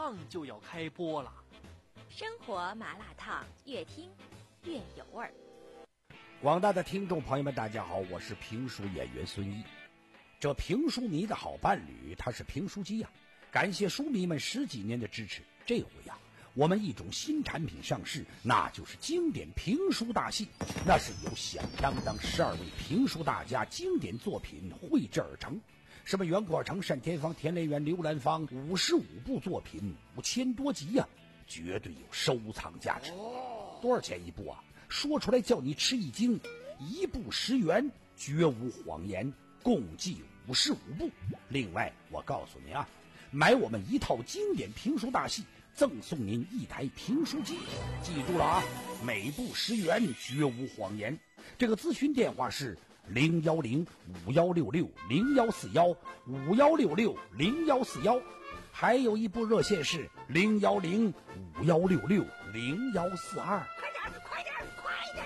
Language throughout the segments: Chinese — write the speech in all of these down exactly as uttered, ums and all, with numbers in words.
烫就要开播了。 生活麻辣烫，越听越有味儿。 广大的听众朋友们，大家好，我是评书演员孙一。这评书迷的好伴侣，他是评书机呀、啊！感谢书迷们十几年的支持。这回呀、啊，我们一种新产品上市，那就是经典评书大戏。那是由响当当十二位评书大家经典作品绘制而成。什么袁阔成、单田芳、田连元、刘兰芳，五十五部作品，五千多集呀、啊，绝对有收藏价值。多少钱一部啊？说出来叫你吃一惊，一部十元，绝无谎言，共计五十五部。另外，我告诉你啊，买我们一套经典评书大戏，赠送您一台评书机。记住了啊，每部十元，绝无谎言。这个咨询电话是零幺零五幺六六零幺四幺五幺六六零幺四幺，还有一部热线是零幺零五幺六六零幺四二。 快点，快点，快点！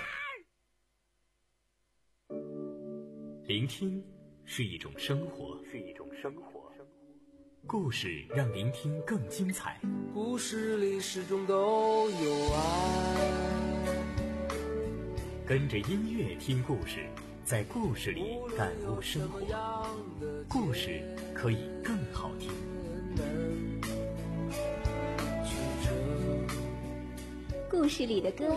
聆听是一种生活，是一种生活。故事让聆听更精彩。 故事里始终都有爱。 跟着音乐听故事，在故事里感悟生活。故事可以更好听。 故事里的歌。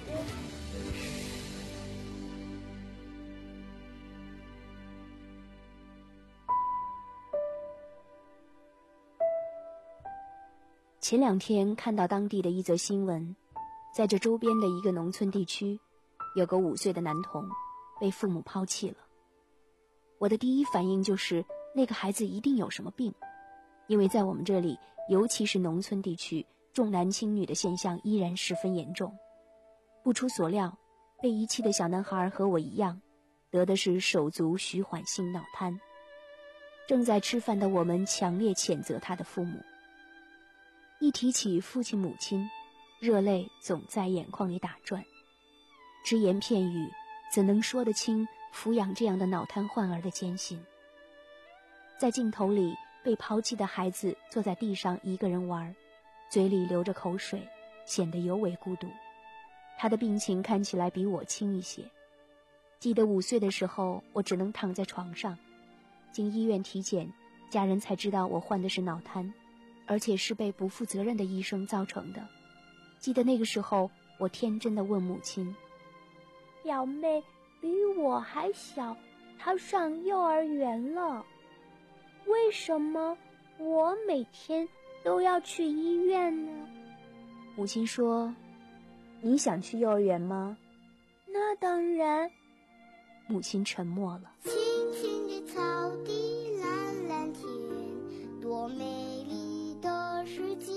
前两天看到当地的一则新闻，在这周边的一个农村地区，有个五岁的男童被父母抛弃了。我的第一反应就是那个孩子一定有什么病，因为在我们这里，尤其是农村地区，重男轻女的现象依然十分严重。不出所料，被遗弃的小男孩和我一样，得的是手足徐缓性脑瘫。正在吃饭的我们强烈谴责他的父母。一提起父亲母亲，热泪总在眼眶里打转。只言片语怎能说得清抚养这样的脑瘫患儿的艰辛。在镜头里，被抛弃的孩子坐在地上一个人玩，嘴里流着口水，显得尤为孤独。他的病情看起来比我轻一些。记得五岁的时候，我只能躺在床上，经医院体检，家人才知道我患的是脑瘫，而且是被不负责任的医生造成的。记得那个时候，我天真地问母亲， 表妹比我还小，她上幼儿园了，为什么我每天都要去医院呢？ 母亲说，你想去幼儿园吗？ 那当然。 母亲沉默了。 青青的草地，蓝蓝天，多美丽的世界。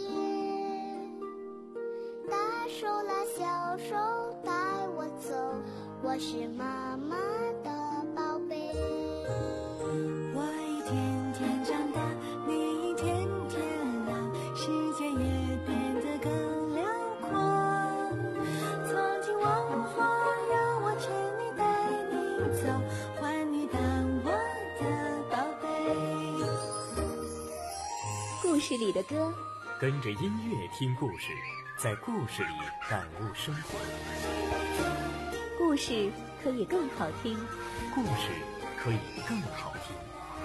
大手拉小手带我走，我是妈妈的宝贝。 我一天天长大，你一天天老，世界也变得更辽阔。从今往后，让我牵你带你走，换你当我的宝贝。 故事里的歌， 跟着音乐听故事，在故事里感悟生活。 故事可以更好听， 故事可以更好听。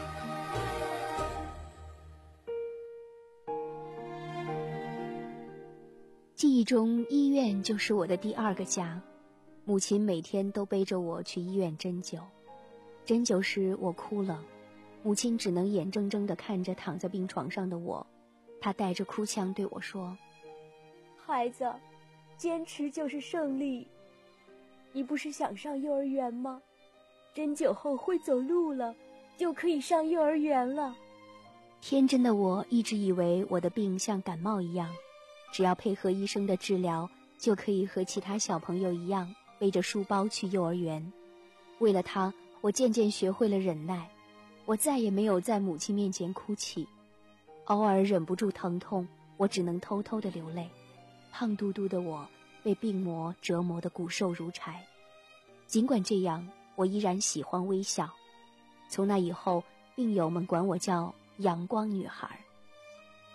记忆中，医院就是我的第二个家。母亲每天都背着我去医院针灸，针灸时我哭了，母亲只能眼睁睁地看着躺在病床上的我，她带着哭腔对我说， 孩子，坚持就是胜利。你不是想上幼儿园吗？针灸后会走路了，就可以上幼儿园了。 天真的我一直以为我的病像感冒一样，只要配合医生的治疗，就可以和其他小朋友一样背着书包去幼儿园。为了他，我渐渐学会了忍耐，我再也没有在母亲面前哭泣。偶尔忍不住疼痛，我只能偷偷地流泪。胖嘟嘟的我被病魔折磨得骨瘦如柴。尽管这样，我依然喜欢微笑。从那以后，病友们管我叫阳光女孩。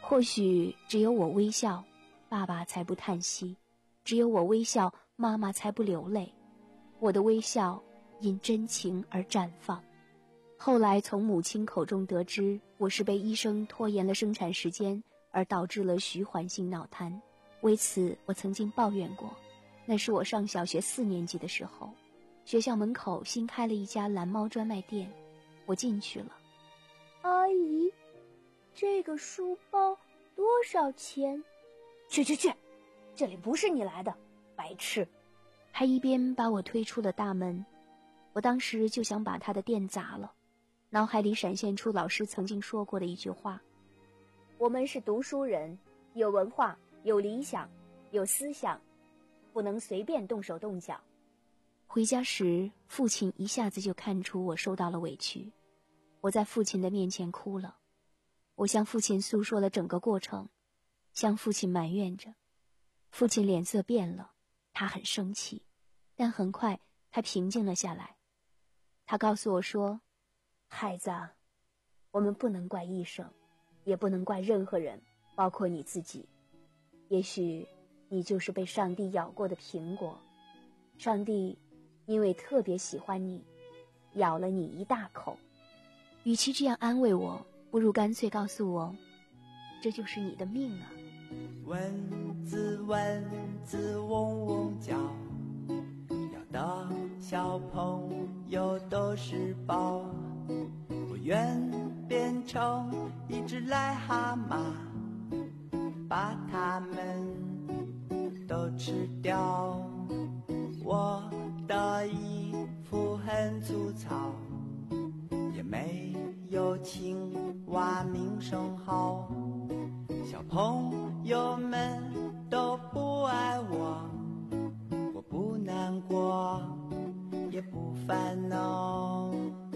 或许只有我微笑，爸爸才不叹息；只有我微笑，妈妈才不流泪。我的微笑因真情而绽放。后来从母亲口中得知，我是被医生拖延了生产时间，而导致了徐缓性脑瘫。为此，我曾经抱怨过。那是我上小学四年级的时候，学校门口新开了一家蓝猫专卖店，我进去了。 阿姨，这个书包多少钱？ 去去去，这里不是你来的，白痴！他一边把我推出了大门，我当时就想把他的店砸了。脑海里闪现出老师曾经说过的一句话：我们是读书人，有文化，有理想，有思想，不能随便动手动脚。回家时，父亲一下子就看出我受到了委屈，我在父亲的面前哭了。我向父亲诉说了整个过程，向父亲埋怨着。父亲脸色变了，他很生气，但很快他平静了下来。他告诉我说：孩子啊，我们不能怪医生，也不能怪任何人，包括你自己。也许你就是被上帝咬过的苹果，上帝因为特别喜欢你，咬了你一大口。与其这样安慰我，不如干脆告诉我，这就是你的命啊。 蚊子蚊子嗡嗡叫，咬到小朋友都是宝。我愿变成一只癞蛤蟆，把它们都吃掉。我的衣服很粗糙，也没有青蛙名声好。小朋友们都不爱我，我不难过，也不烦恼。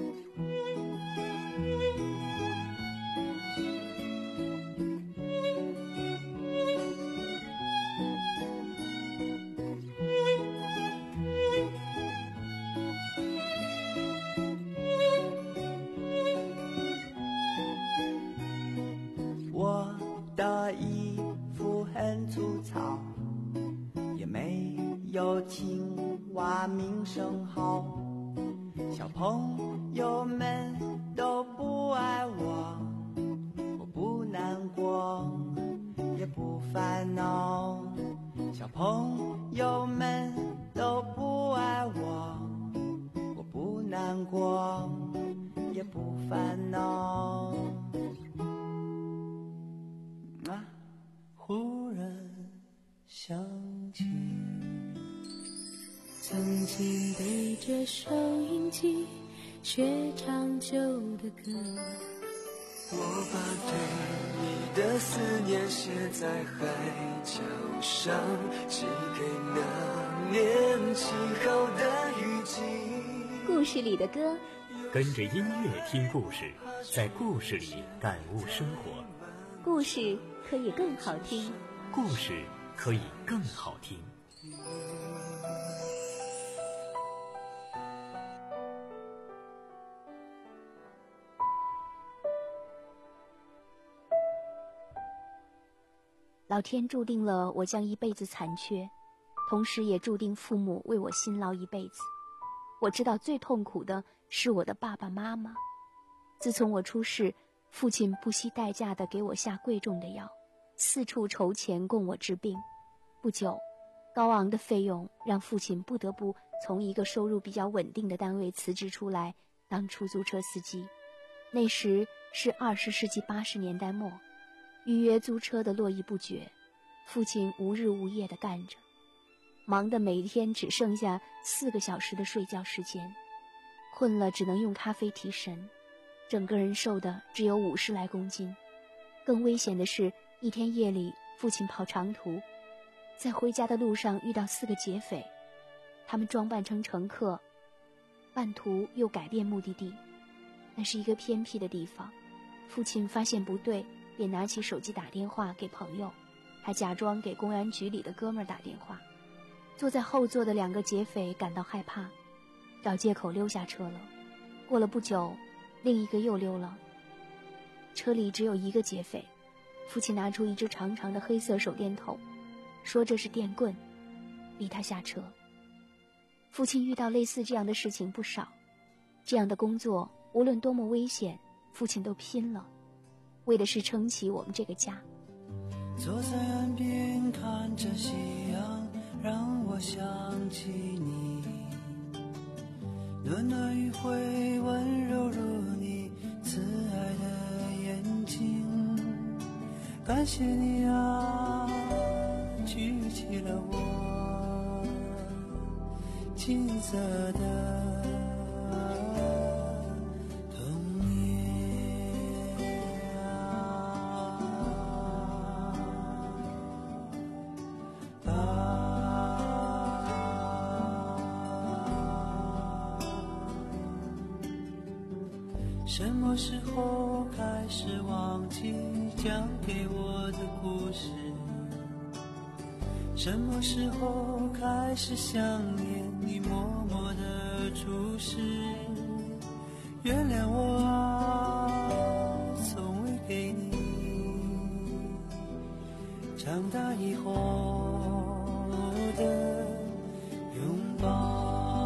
我的衣服很粗糙，也没有青蛙名声好。小朋友们都不爱我，我不难过，也不烦恼。小朋友们都不爱我，我不难过，也不烦恼。啊，忽然想起曾经背着收音机学唱旧的歌， 我把对你的思念写在海角上，寄给那年起好的雨季。 故事里的歌， 跟着音乐听故事，在故事里感悟生活。 故事可以更好听， 故事可以更好听。 老天注定了我将一辈子残缺，同时也注定父母为我辛劳一辈子。我知道最痛苦的是我的爸爸妈妈。自从我出世，父亲不惜代价地给我下贵重的药，四处筹钱供我治病。不久，高昂的费用让父亲不得不从一个收入比较稳定的单位辞职出来当出租车司机。那时是二十世纪八十年代末，预约租车的络绎不绝，父亲无日无夜地干着，忙得每天只剩下四个小时的睡觉时间，困了只能用咖啡提神，整个人瘦的只有五十来公斤。更危险的是，一天夜里父亲跑长途，在回家的路上遇到四个劫匪，他们装扮成乘客，半途又改变目的地。那是一个偏僻的地方，父亲发现不对，便拿起手机打电话给朋友，还假装给公安局里的哥们儿打电话。坐在后座的两个劫匪感到害怕，找借口溜下车了。过了不久，另一个又溜了。车里只有一个劫匪， 父亲拿出一只长长的黑色手电筒，说这是电棍，逼他下车。父亲遇到类似这样的事情不少，这样的工作无论多么危险，父亲都拼了，为的是撑起我们这个家。 坐在岸边看着夕阳，让我想起你，暖暖余晖温柔如你慈爱的眼睛。感谢你啊，举起了我金色的童年啊。什么时候开始忘记讲给我的故事？什么时候开始想念你默默的注视？原谅我啊，从未给你长大以后的拥抱。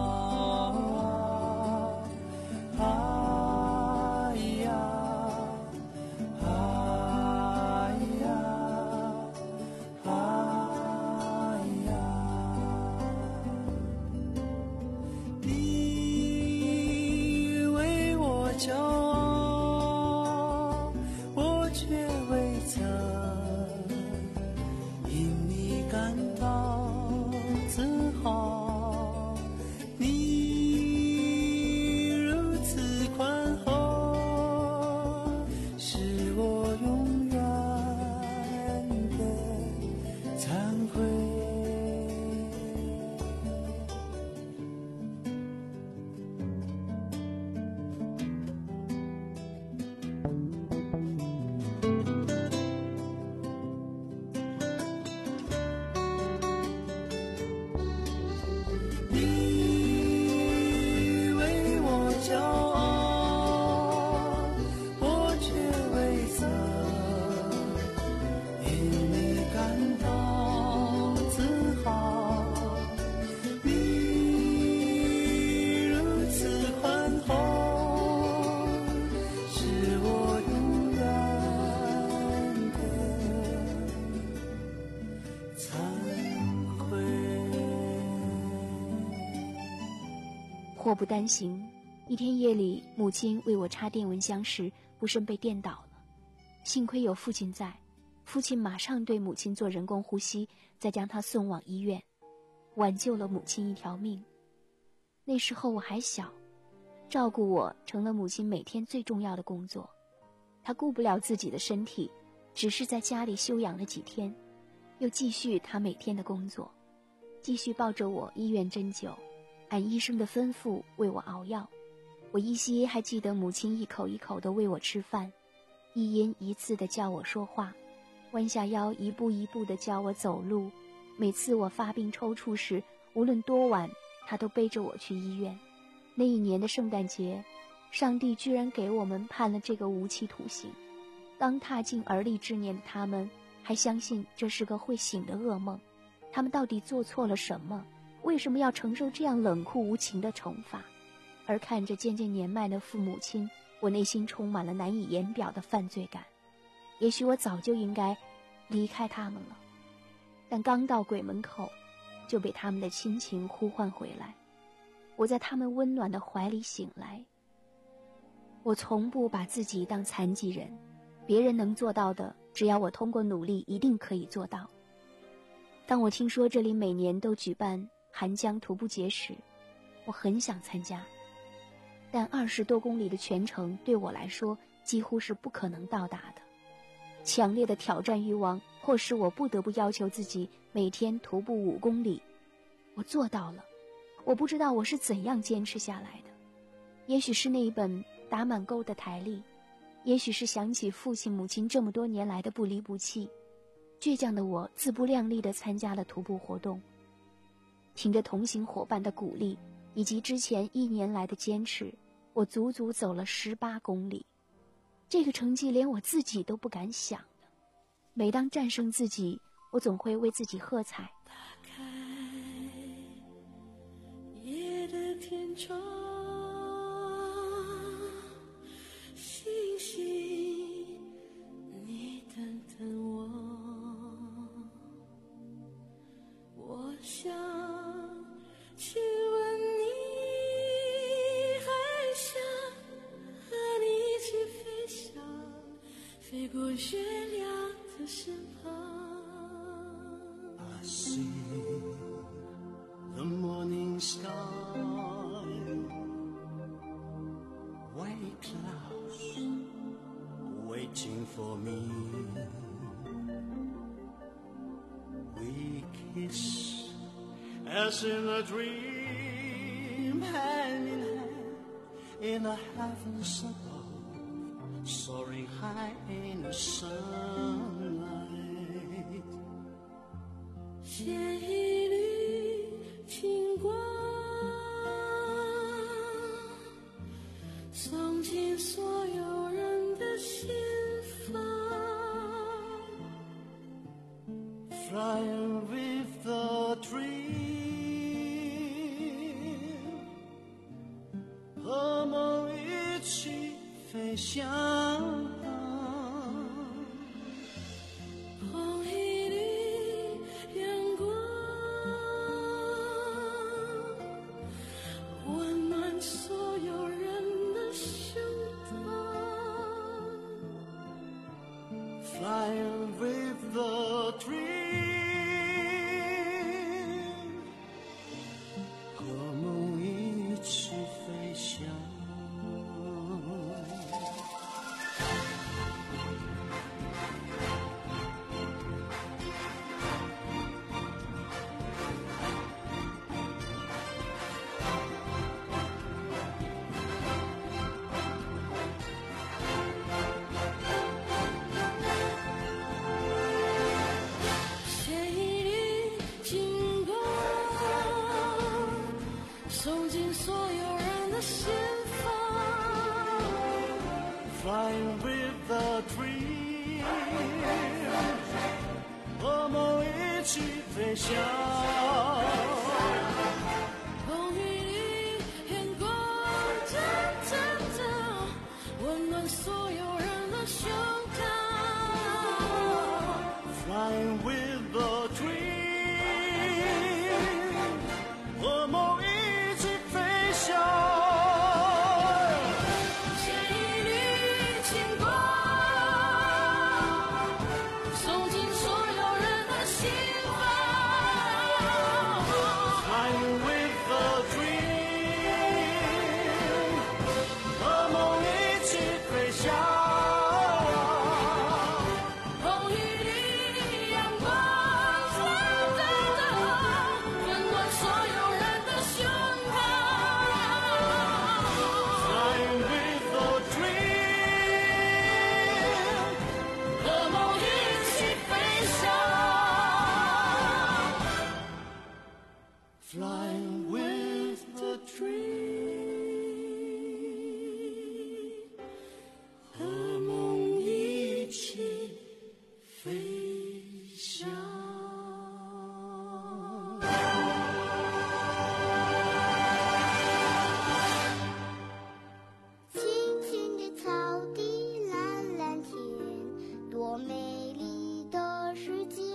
祸不单行，一天夜里，母亲为我插电蚊香时，不慎被电倒了。幸亏有父亲在，父亲马上对母亲做人工呼吸，再将她送往医院，挽救了母亲一条命。那时候我还小，照顾我成了母亲每天最重要的工作。她顾不了自己的身体，只是在家里休养了几天，又继续她每天的工作，继续抱着我医院针灸，按医生的吩咐为我熬药。我依稀还记得母亲一口一口地喂我吃饭，一音一字地教我说话，弯下腰一步一步地教我走路。每次我发病抽搐时，无论多晚，她都背着我去医院。那一年的圣诞节，上帝居然给我们判了这个无期徒刑。刚踏进而立之年的他们，还相信这是个会醒的噩梦。他们到底做错了什么？为什么要承受这样冷酷无情的惩罚？而看着渐渐年迈的父母亲，我内心充满了难以言表的犯罪感。也许我早就应该离开他们了，但刚到鬼门口，就被他们的亲情呼唤回来。我在他们温暖的怀里醒来。我从不把自己当残疾人，别人能做到的，只要我通过努力，一定可以做到。当我听说这里每年都举办寒江徒步节时，我很想参加，但二十多公里的全程对我来说几乎是不可能到达的。强烈的挑战欲望迫使我不得不要求自己每天徒步五公里。我做到了，我不知道我是怎样坚持下来的。也许是那一本打满勾的台历，也许是想起父亲母亲这么多年来的不离不弃，倔强的我自不量力地参加了徒步活动。凭着同行伙伴的鼓励以及之前一年来的坚持，我足足走了十八公里。这个成绩连我自己都不敢想的。 每当战胜自己，我总会为自己喝彩。 打开夜的天窗，星星你等等我，我想亲吻你，还想和你一起飞翔，飞过月亮的身旁。 I see the morning sky, white clouds waiting for me. We kiss as in a dream, hand in hand in the heavens above, soaring high in the sunlight. 写一缕清光，送进所有人的心房。 Flying with the dream, 和梦一起飞翔。Flying with the dream, 和梦一起飞翔。 送进所有人的心房。 Flying with the dream, 和梦一起飞翔。 风雨里阳光真真的温暖所有人的胸膛。 Flying with the dream, 和梦一起飞翔。Flying with the dream, 和梦一起飞翔。 青青的草地，蓝蓝天，多美丽的世界。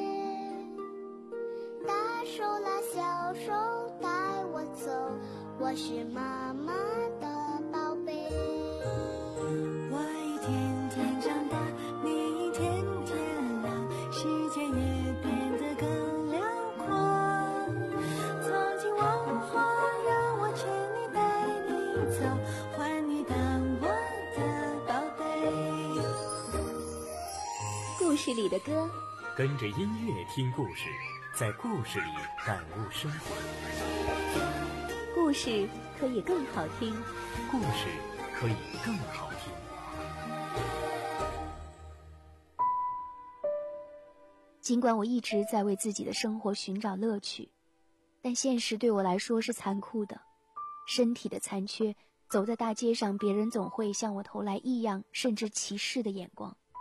大手拉小手带我走，我是妈妈的宝贝。 我一天天长大，你一天天老，世界也变得更辽阔。曾经我花，让我牵你带你走，换你当我的宝贝。 故事里的歌， 跟着音乐听故事，在故事里感悟生活。 故事可以更好听， 故事可以更好听。 尽管我一直在为自己的生活寻找乐趣，但现实对我来说是残酷的。身体的残缺，走在大街上，别人总会向我投来异样甚至歧视的眼光。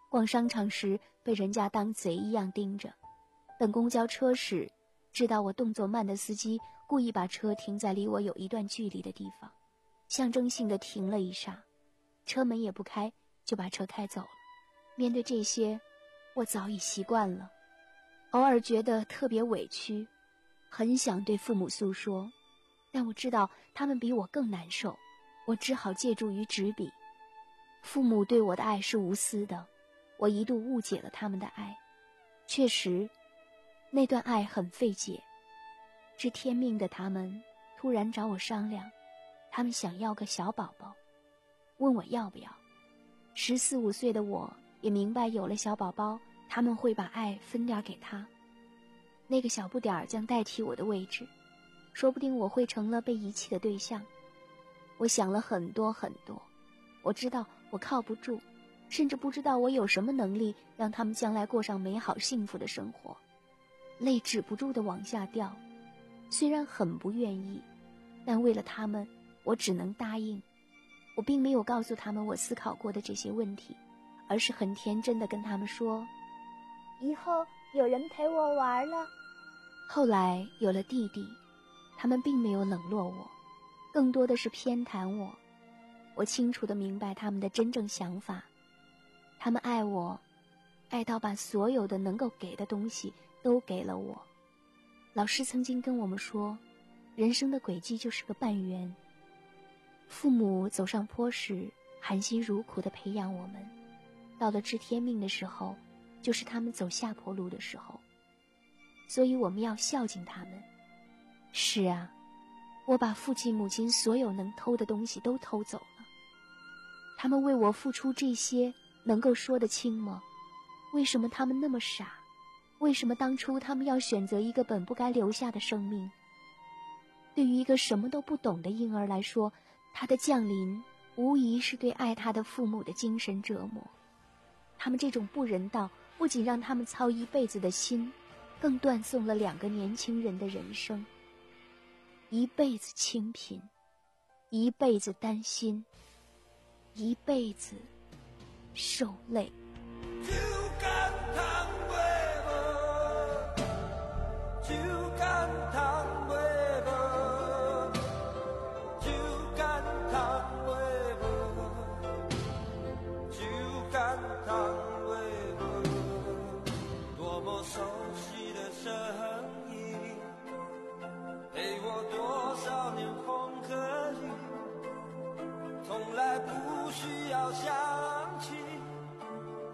逛商场时被人家当贼一样盯着，等公交车时，知道我动作慢的司机故意把车停在离我有一段距离的地方，象征性地停了一刹，车门也不开就把车开走了。面对这些，我早已习惯了，偶尔觉得特别委屈，很想对父母诉说，但我知道他们比我更难受，我只好借助于纸笔。父母对我的爱是无私的，我一度误解了他们的爱。确实，那段爱很费解。知天命的他们突然找我商量，他们想要个小宝宝，问我要不要。十四五岁的我也明白，有了小宝宝，他们会把爱分点给他，那个小不点儿将代替我的位置，说不定我会成了被遗弃的对象。我想了很多很多，我知道我靠不住，甚至不知道我有什么能力让他们将来过上美好幸福的生活。泪止不住地往下掉，虽然很不愿意，但为了他们，我只能答应。我并没有告诉他们我思考过的这些问题，而是很天真地跟他们说， 以后有人陪我玩了。 后来有了弟弟，他们并没有冷落我，更多的是偏袒我。我清楚地明白他们的真正想法，他们爱我，爱到把所有的能够给的东西都给了我。老师曾经跟我们说，人生的轨迹就是个半圆。父母走上坡时，含辛茹苦地培养我们，到了知天命的时候，就是他们走下坡路的时候。所以我们要孝敬他们。是啊，我把父亲母亲所有能偷的东西都偷走了。他们为我付出这些，能够说得清吗？为什么他们那么傻？为什么当初他们要选择一个本不该留下的生命？对于一个什么都不懂的婴儿来说，他的降临无疑是对爱他的父母的精神折磨。他们这种不人道，不仅让他们操一辈子的心，更断送了两个年轻人的人生。一辈子清贫，一辈子担心，一辈子受累。 多么熟悉的声音，陪我多少年风和雨，从来不需要想起，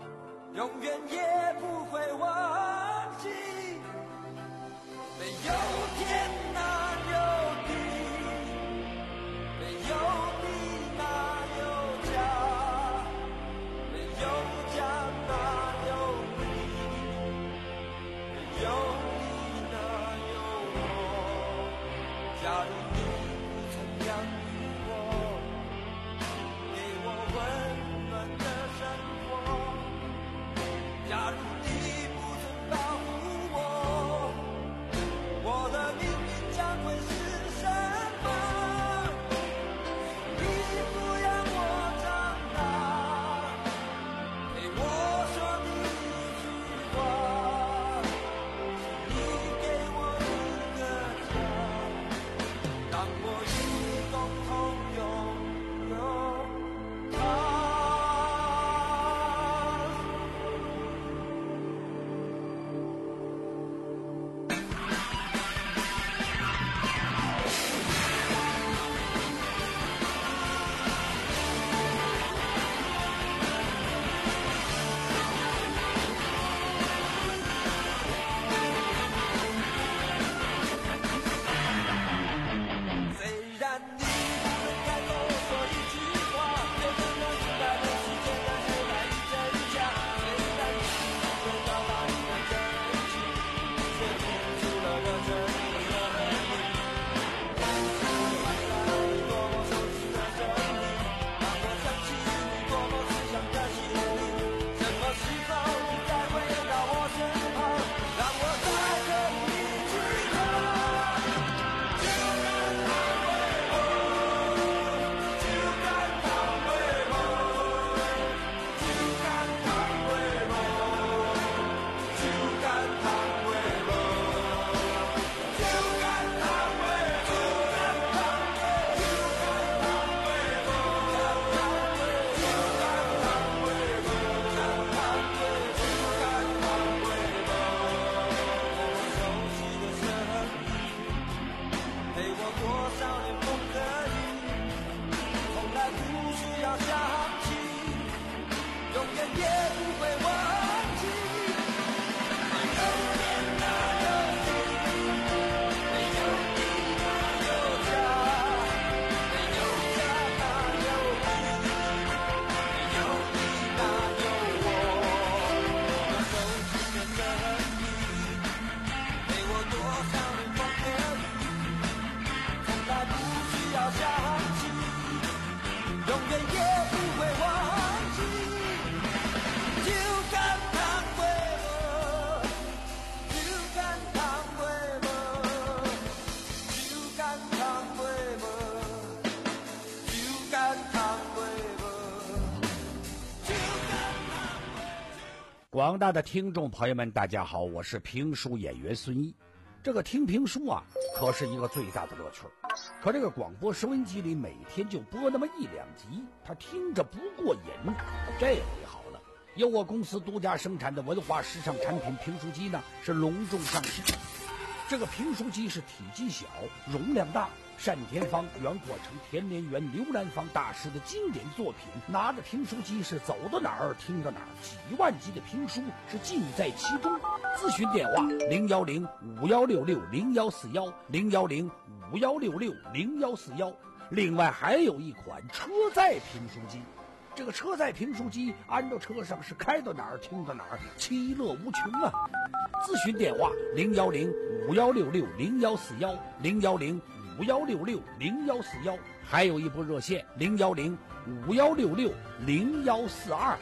广大的听众朋友们，大家好，我是评书演员孙一。这个听评书啊，可是一个最大的乐趣。可这个广播收音机里每天就播那么一两集，他听着不过瘾。这回好了，由我公司独家生产的文化时尚产品评书机呢，是隆重上市。这个评书机是体积小，容量大，单田芳、袁国成、田连元、刘兰芳大师的经典作品，拿着评书机是走到哪儿听到哪儿，几万集的评书是尽在其中。咨询电话零幺零五幺六六零幺四幺零幺零五幺六六零幺四幺。另外还有一款车载评书机，这个车载评书机安到车上是开到哪儿听到哪儿，其乐无穷啊！咨询电话零幺零五幺六六零幺四幺零幺零五幺六六零幺四幺，还有一部热线零幺零五幺六六零幺四二。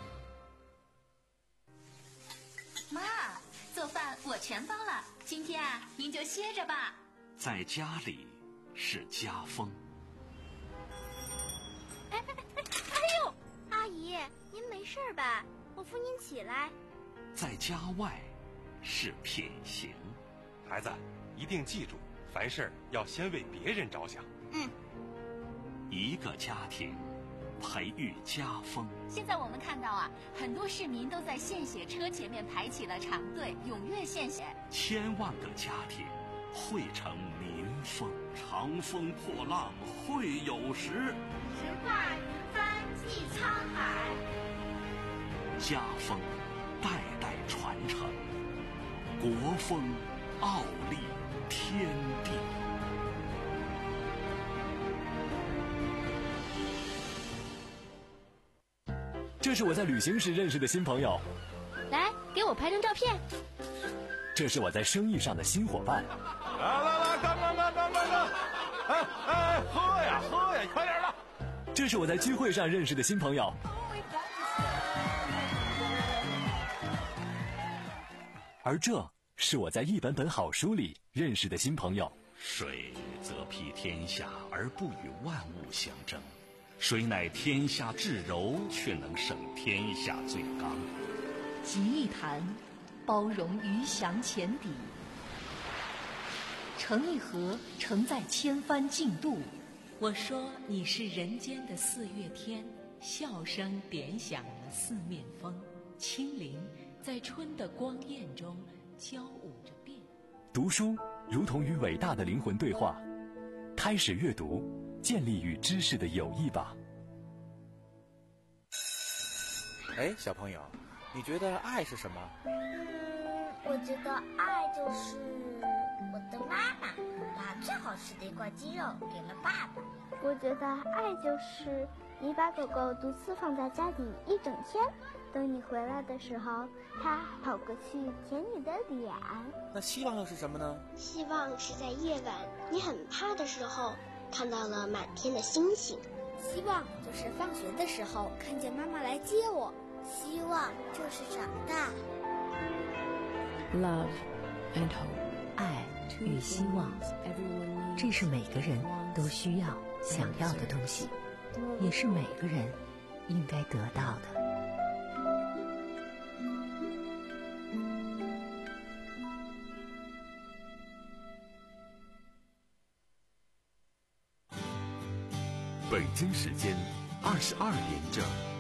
妈，做饭我全包了，今天啊，您就歇着吧。 在家里是家风。 哎哎哎哎呦，阿姨，您没事吧？我扶您起来。 在家外是品行。 孩子，一定记住，凡事要先为别人着想。 嗯。 一个家庭培育家风。 现在我们看到啊，很多市民都在献血车前面排起了长队，踊跃献血。 千万个家庭汇成民风。长风破浪会有时， 直挂云帆济沧海。 家风代代传承，国风傲立天地。 这是我在旅行时认识的新朋友， 来给我拍张照片。 这是我在生意上的新伙伴。 来来来，干干干干干干！哎哎，喝呀喝呀，快点的！ 这是我在聚会上认识的新朋友。而这是我在一本本好书里认识的新朋友。 水则披天下而不与万物相争，水乃天下至柔，却能胜天下最刚。 集一坛，包容鱼翔浅底；盛一盒，承载千帆竞渡。 我说你是人间的四月天，笑声点响了四面风，轻灵在春的光艳中交舞着变。 读书如同与伟大的灵魂对话，开始阅读，建立与知识的友谊吧。 哎，小朋友，你觉得爱是什么？ 嗯，我觉得爱就是我的妈妈把最好吃的一块鸡肉给了爸爸。 我觉得爱就是你把狗狗独自放在家里一整天，等你回来的时候，它跑过去舔你的脸。 那希望又是什么呢？ 希望是在夜晚你很怕的时候，看到了满天的星星。 希望就是放学的时候看见妈妈来接我。希望就是长大。 Love and hope， 爱与希望，这是每个人都需要想要的东西，也是每个人应该得到的。 北京时间二十二点整。